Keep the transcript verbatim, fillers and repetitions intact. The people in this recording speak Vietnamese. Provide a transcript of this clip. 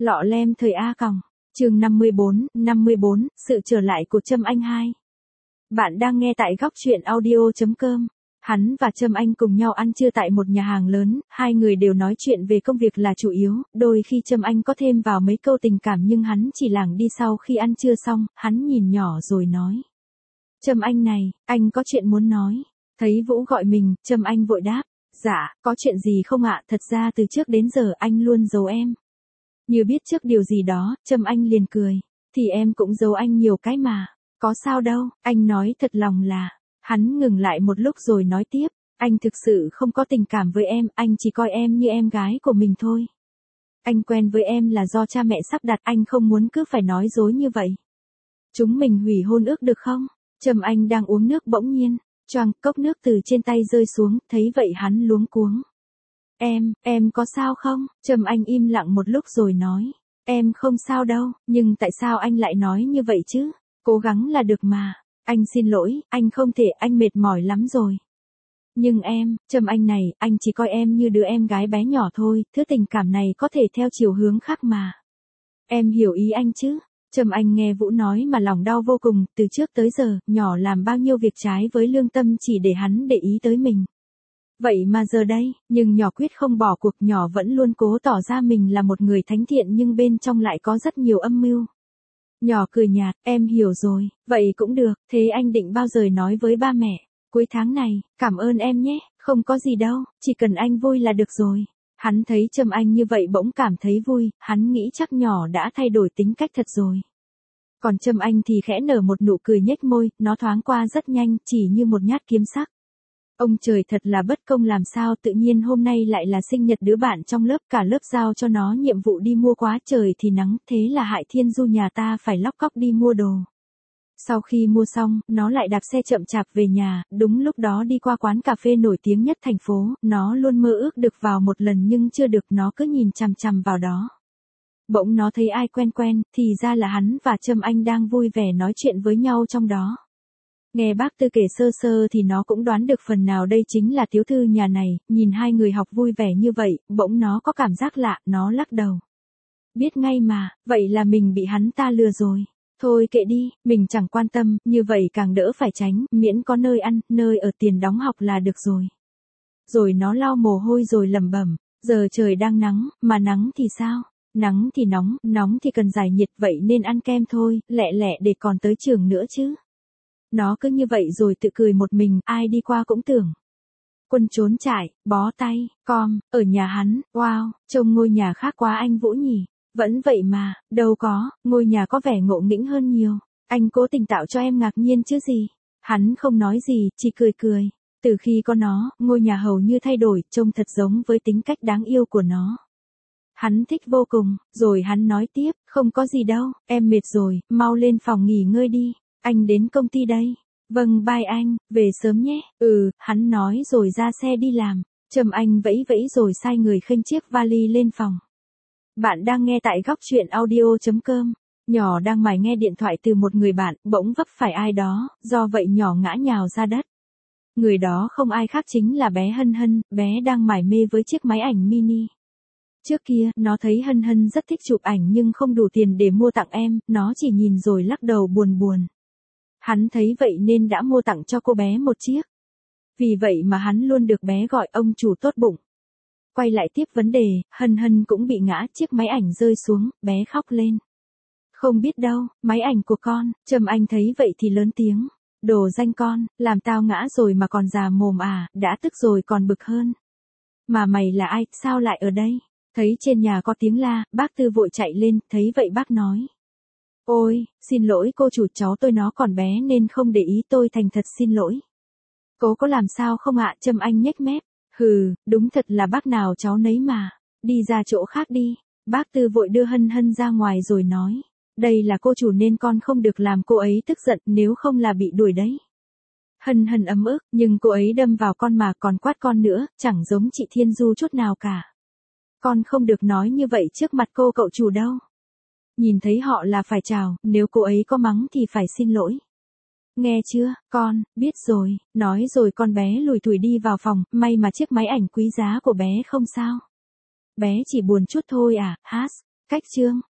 Lọ lem thời A còng. Chương năm mươi bốn, năm mươi bốn, sự trở lại của Trâm Anh hai. Bạn đang nghe tại góc truyện audio chấm com. Hắn và Trâm Anh cùng nhau ăn trưa tại một nhà hàng lớn, hai người đều nói chuyện về công việc là chủ yếu, đôi khi Trâm Anh có thêm vào mấy câu tình cảm nhưng hắn chỉ lảng đi sau khi ăn trưa xong, hắn nhìn nhỏ rồi nói. Trâm Anh này, anh có chuyện muốn nói. Thấy Vũ gọi mình, Trâm Anh vội đáp. Dạ, có chuyện gì không ạ, thật ra từ trước đến giờ anh luôn giấu em. Như biết trước điều gì đó, Trâm Anh liền cười. Thì em cũng giấu anh nhiều cái mà. Có sao đâu, anh nói thật lòng là. Hắn ngừng lại một lúc rồi nói tiếp. Anh thực sự không có tình cảm với em, anh chỉ coi em như em gái của mình thôi. Anh quen với em là do cha mẹ sắp đặt, anh không muốn cứ phải nói dối như vậy. Chúng mình hủy hôn ước được không? Trâm Anh đang uống nước bỗng nhiên. Choàng, cốc nước từ trên tay rơi xuống, thấy vậy hắn luống cuống. Em, em có sao không? Trâm Anh im lặng một lúc rồi nói. Em không sao đâu, nhưng tại sao anh lại nói như vậy chứ? Cố gắng là được mà. Anh xin lỗi, anh không thể, anh mệt mỏi lắm rồi. Nhưng em, Trâm Anh này, anh chỉ coi em như đứa em gái bé nhỏ thôi, thứ tình cảm này có thể theo chiều hướng khác mà. Em hiểu ý anh chứ? Trâm Anh nghe Vũ nói mà lòng đau vô cùng, từ trước tới giờ, nhỏ làm bao nhiêu việc trái với lương tâm chỉ để hắn để ý tới mình. Vậy mà giờ đây, nhưng nhỏ quyết không bỏ cuộc, nhỏ vẫn luôn cố tỏ ra mình là một người thánh thiện nhưng bên trong lại có rất nhiều âm mưu. Nhỏ cười nhạt, em hiểu rồi, vậy cũng được, thế anh định bao giờ nói với ba mẹ? Cuối tháng này, cảm ơn em nhé, không có gì đâu, chỉ cần anh vui là được rồi. Hắn thấy Trâm Anh như vậy bỗng cảm thấy vui, hắn nghĩ chắc nhỏ đã thay đổi tính cách thật rồi. Còn Trâm Anh thì khẽ nở một nụ cười nhếch môi, nó thoáng qua rất nhanh, chỉ như một nhát kiếm sắc. Ông trời thật là bất công làm sao tự nhiên hôm nay lại là sinh nhật đứa bạn trong lớp, cả lớp giao cho nó nhiệm vụ đi mua quá trời thì nắng, thế là Hại Thiên Du nhà ta phải lóc cóc đi mua đồ. Sau khi mua xong, nó lại đạp xe chậm chạp về nhà, đúng lúc đó đi qua quán cà phê nổi tiếng nhất thành phố, nó luôn mơ ước được vào một lần nhưng chưa được, nó cứ nhìn chằm chằm vào đó. Bỗng nó thấy ai quen quen, thì ra là hắn và Trâm Anh đang vui vẻ nói chuyện với nhau trong đó. Nghe bác Tư kể sơ sơ thì nó cũng đoán được phần nào đây chính là tiểu thư nhà này, nhìn hai người học vui vẻ như vậy, bỗng nó có cảm giác lạ, nó lắc đầu. Biết ngay mà, vậy là mình bị hắn ta lừa rồi. Thôi kệ đi, mình chẳng quan tâm, như vậy càng đỡ phải tránh, miễn có nơi ăn, nơi ở, tiền đóng học là được rồi. Rồi nó lau mồ hôi rồi lẩm bẩm, giờ trời đang nắng, mà nắng thì sao? Nắng thì nóng, nóng thì cần giải nhiệt, vậy nên ăn kem thôi, lẹ lẹ để còn tới trường nữa chứ. Nó cứ như vậy rồi tự cười một mình, ai đi qua cũng tưởng. Quân trốn trải, bó tay, com, ở nhà hắn, wow, trông ngôi nhà khác quá anh Vũ nhỉ. Vẫn vậy mà, đâu có, ngôi nhà có vẻ ngộ nghĩnh hơn nhiều. Anh cố tình tạo cho em ngạc nhiên chứ gì. Hắn không nói gì, chỉ cười cười. Từ khi có nó, ngôi nhà hầu như thay đổi, trông thật giống với tính cách đáng yêu của nó. Hắn thích vô cùng, rồi hắn nói tiếp, không có gì đâu, em mệt rồi, mau lên phòng nghỉ ngơi đi. Anh đến công ty đây. Vâng bye anh, về sớm nhé. Ừ, hắn nói rồi ra xe đi làm. Trâm Anh vẫy vẫy rồi sai người khênh chiếc vali lên phòng. Bạn đang nghe tại góc truyện audio chấm com. Nhỏ đang mải nghe điện thoại từ một người bạn, bỗng vấp phải ai đó, do vậy nhỏ ngã nhào ra đất. Người đó không ai khác chính là bé Hân Hân, bé đang mải mê với chiếc máy ảnh mini. Trước kia, nó thấy Hân Hân rất thích chụp ảnh nhưng không đủ tiền để mua tặng em, nó chỉ nhìn rồi lắc đầu buồn buồn. Hắn thấy vậy nên đã mua tặng cho cô bé một chiếc. Vì vậy mà hắn luôn được bé gọi ông chủ tốt bụng. Quay lại tiếp vấn đề, Hân Hân cũng bị ngã, chiếc máy ảnh rơi xuống, bé khóc lên. Không biết đâu, máy ảnh của con. Trâm Anh thấy vậy thì lớn tiếng. Đồ danh con, làm tao ngã rồi mà còn già mồm à, đã tức rồi còn bực hơn. Mà mày là ai, sao lại ở đây? Thấy trên nhà có tiếng la, bác Tư vội chạy lên, thấy vậy bác nói. Ôi, xin lỗi cô chủ, cháu tôi nó còn bé nên không để ý, tôi thành thật xin lỗi. Cô có làm sao không ạ? Trâm Anh nhếch mép. Hừ, đúng thật là bác nào cháu nấy mà. Đi ra chỗ khác đi. Bác Tư vội đưa Hân Hân ra ngoài rồi nói. Đây là cô chủ nên con không được làm cô ấy tức giận, nếu không là bị đuổi đấy. Hân Hân ấm ức, nhưng cô ấy đâm vào con mà còn quát con nữa, chẳng giống chị Thiên Du chút nào cả. Con không được nói như vậy trước mặt cô cậu chủ đâu. Nhìn thấy họ là phải chào, nếu cô ấy có mắng thì phải xin lỗi. Nghe chưa, con, biết rồi, nói rồi con bé lủi thủi đi vào phòng, may mà chiếc máy ảnh quý giá của bé không sao. Bé chỉ buồn chút thôi à, hát. Cách chương